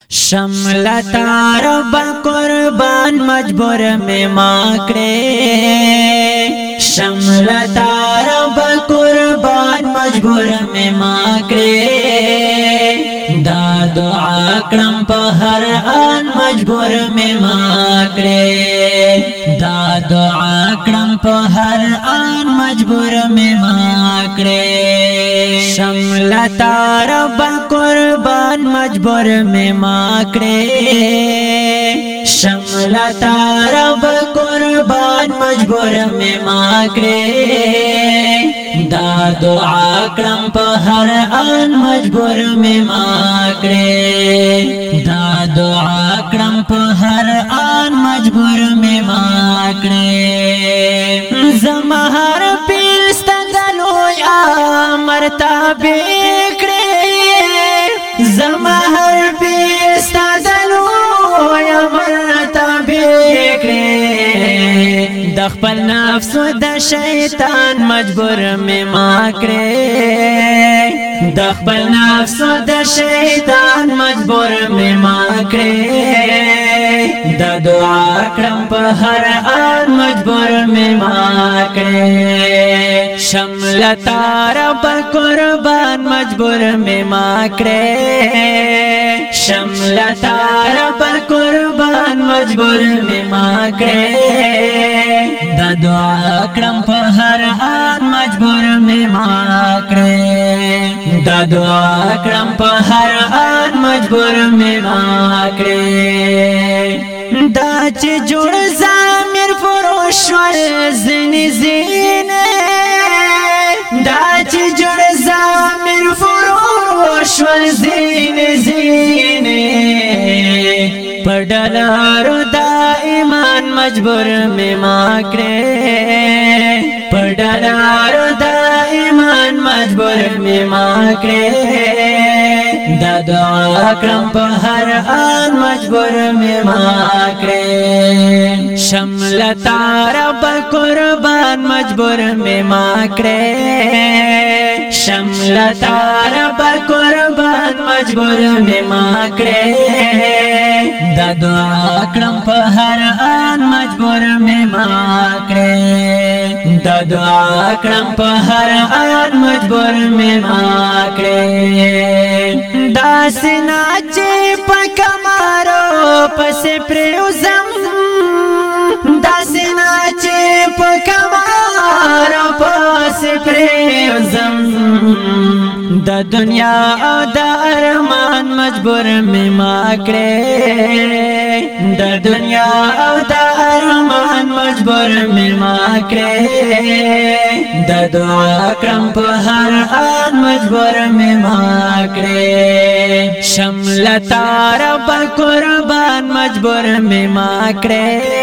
شملتا رب قربان مجبور میں ماکڑے شملتا رب قربان مجبور میں ماکڑے دا دعا کرم پا ہر آن مجبور میں ماکڑے دا دعا کرم پا ہر آن مجبور میں ماکڑے شملتا رب قربان مجبور میں ماکڑے شملتا رب قربان مجبور میں ماکڑے دا دعا کرم پا ہر آن مجبور میں ماکڑے دا دعا کرم پا ہر آن مجبور میں ماکڑے زمہر پیرستا دلویا مرتابے زمہر پیستا دلویا مرتبے کرے دخپل نفس و دا شیطان مجبور میں ماکڑے دخپل نفس و دا شیطان مجبور میں ماکڑے دا دعا کرم پا ہر آن مجبور میں ماکڑے شملتا رب قربان مجبور میں ماکڑے شملتا رب قربان مجبور میں ماکڑے دا دعا کرم پا ہر آن مجبور میں ماکڑے دا دعا کرم پا ہر آن مجبور میں ماکڑے دا چی جوڑ زامر فروش ورزنی زینے دا چی جوڑ زامر فروش ورزنی زینے پڑلارو دا ایمان مجبور میں ماکڑے پڑلارو دا ایمان مجبور میں ماکڑے دا دعا کرم پا ہر آن مجبور میں ماکڑے شملتا رب قربان مجبور میں ماکڑے شملتا رب قربان مجبور میں ماکڑے دا دعا کرم پا ہر آن مجبور میں ماکڑے دا دعا کرم پا ہر آن مجبور میں ماکڑے دا سناچے پا کمارو پس پریوزم دا سناچے پا کمارو پس پریوزم دا دنیا او دا ارمان مجبور میں ماکڑے دا دنیا او دا ارمان مجبور میں ماکڑے دا دعا کرم پا ہر آن مجبور میں ماکڑے شملتا رب قربان مجبور میں ماکڑے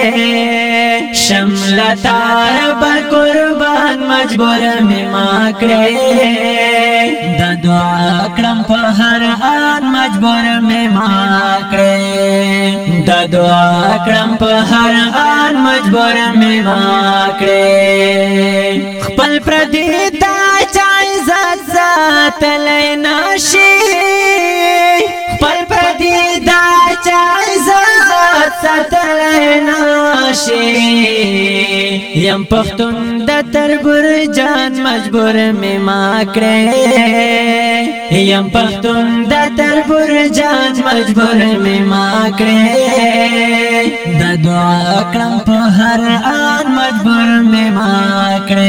شملتا رب قربان مجبور میں ماکڑے دا دعا کرم پا ہر آن مجبور میں ماکڑے دا دعا کرم پا ہر آن مجبور میں ماکڑے خپل پردی دا چاہی ذات ذات لیناشی خپل پردی دا چاہی ذات ذات لیناشی یم پختون دا تربور جان مجبور میں ماکڑے یم پختون دا تربور جان مجبور میں ماکڑے دا دعا کرم پا ہر آن مجبور میں ماکڑے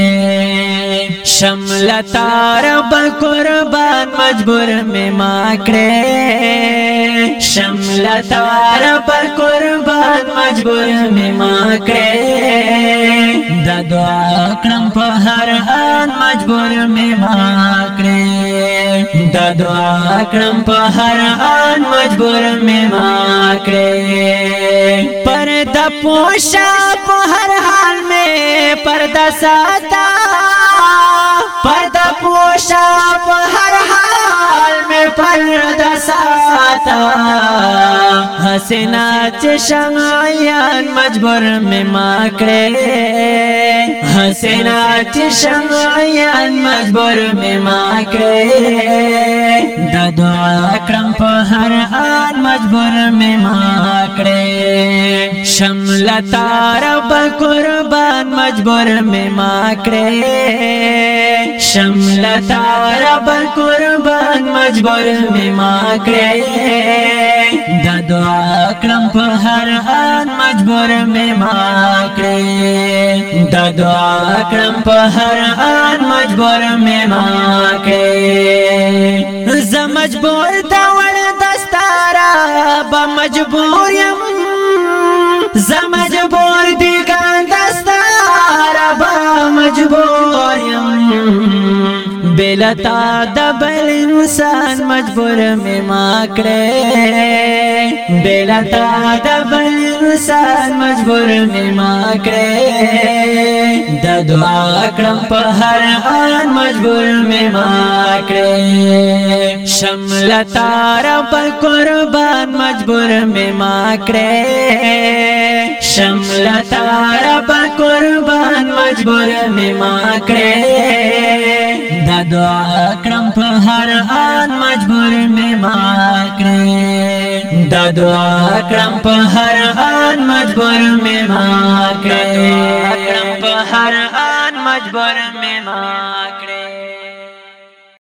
شملتا رب قربان مجبور میں ماکڑے شملتا رب قربان مجبور میں ماکڑے دا دعا کرم پا ہر آن مجبور میں ماکڑے دا دعا کرم پا ہر آن مجبور میں ماکڑے پردہ پوشا پا ہر حال میں پردہ ساتا پردہ پوشا پا ہر حال میں پردہ ساتا حسنا چې شمعیان مجبور می ما کړې حسنا چې شمعیان مجبور می ما کړې د دعا کړم په هر آن مجبور می ما کړې شملتا رب قربان مجبور می ما کړې شملتا رب قربان مجبور می ما کړې د دعا کړم په هر آن مجبور می ما کړې د دعا کړم په هر آن مجبور می ما کړې ز مجبور تا ور دستارا با مجبور یم ز مجبور دی ګان دستارا با مجبور یم بلتا د بل انسان مجبور می ما کړې بلتا د بل انسان مجبور می ما کړې د دعا کړم په هر آن مجبور می ما کړې شملتا رب قربان مجبور می ما کړې شملتا رب قربان مجبور می ما کړې د دعا کړم په هر آن مجبور می ما کړې د دعا کړم په هر آن مجبور می ما کړې کړم په هر آن مجبور می ما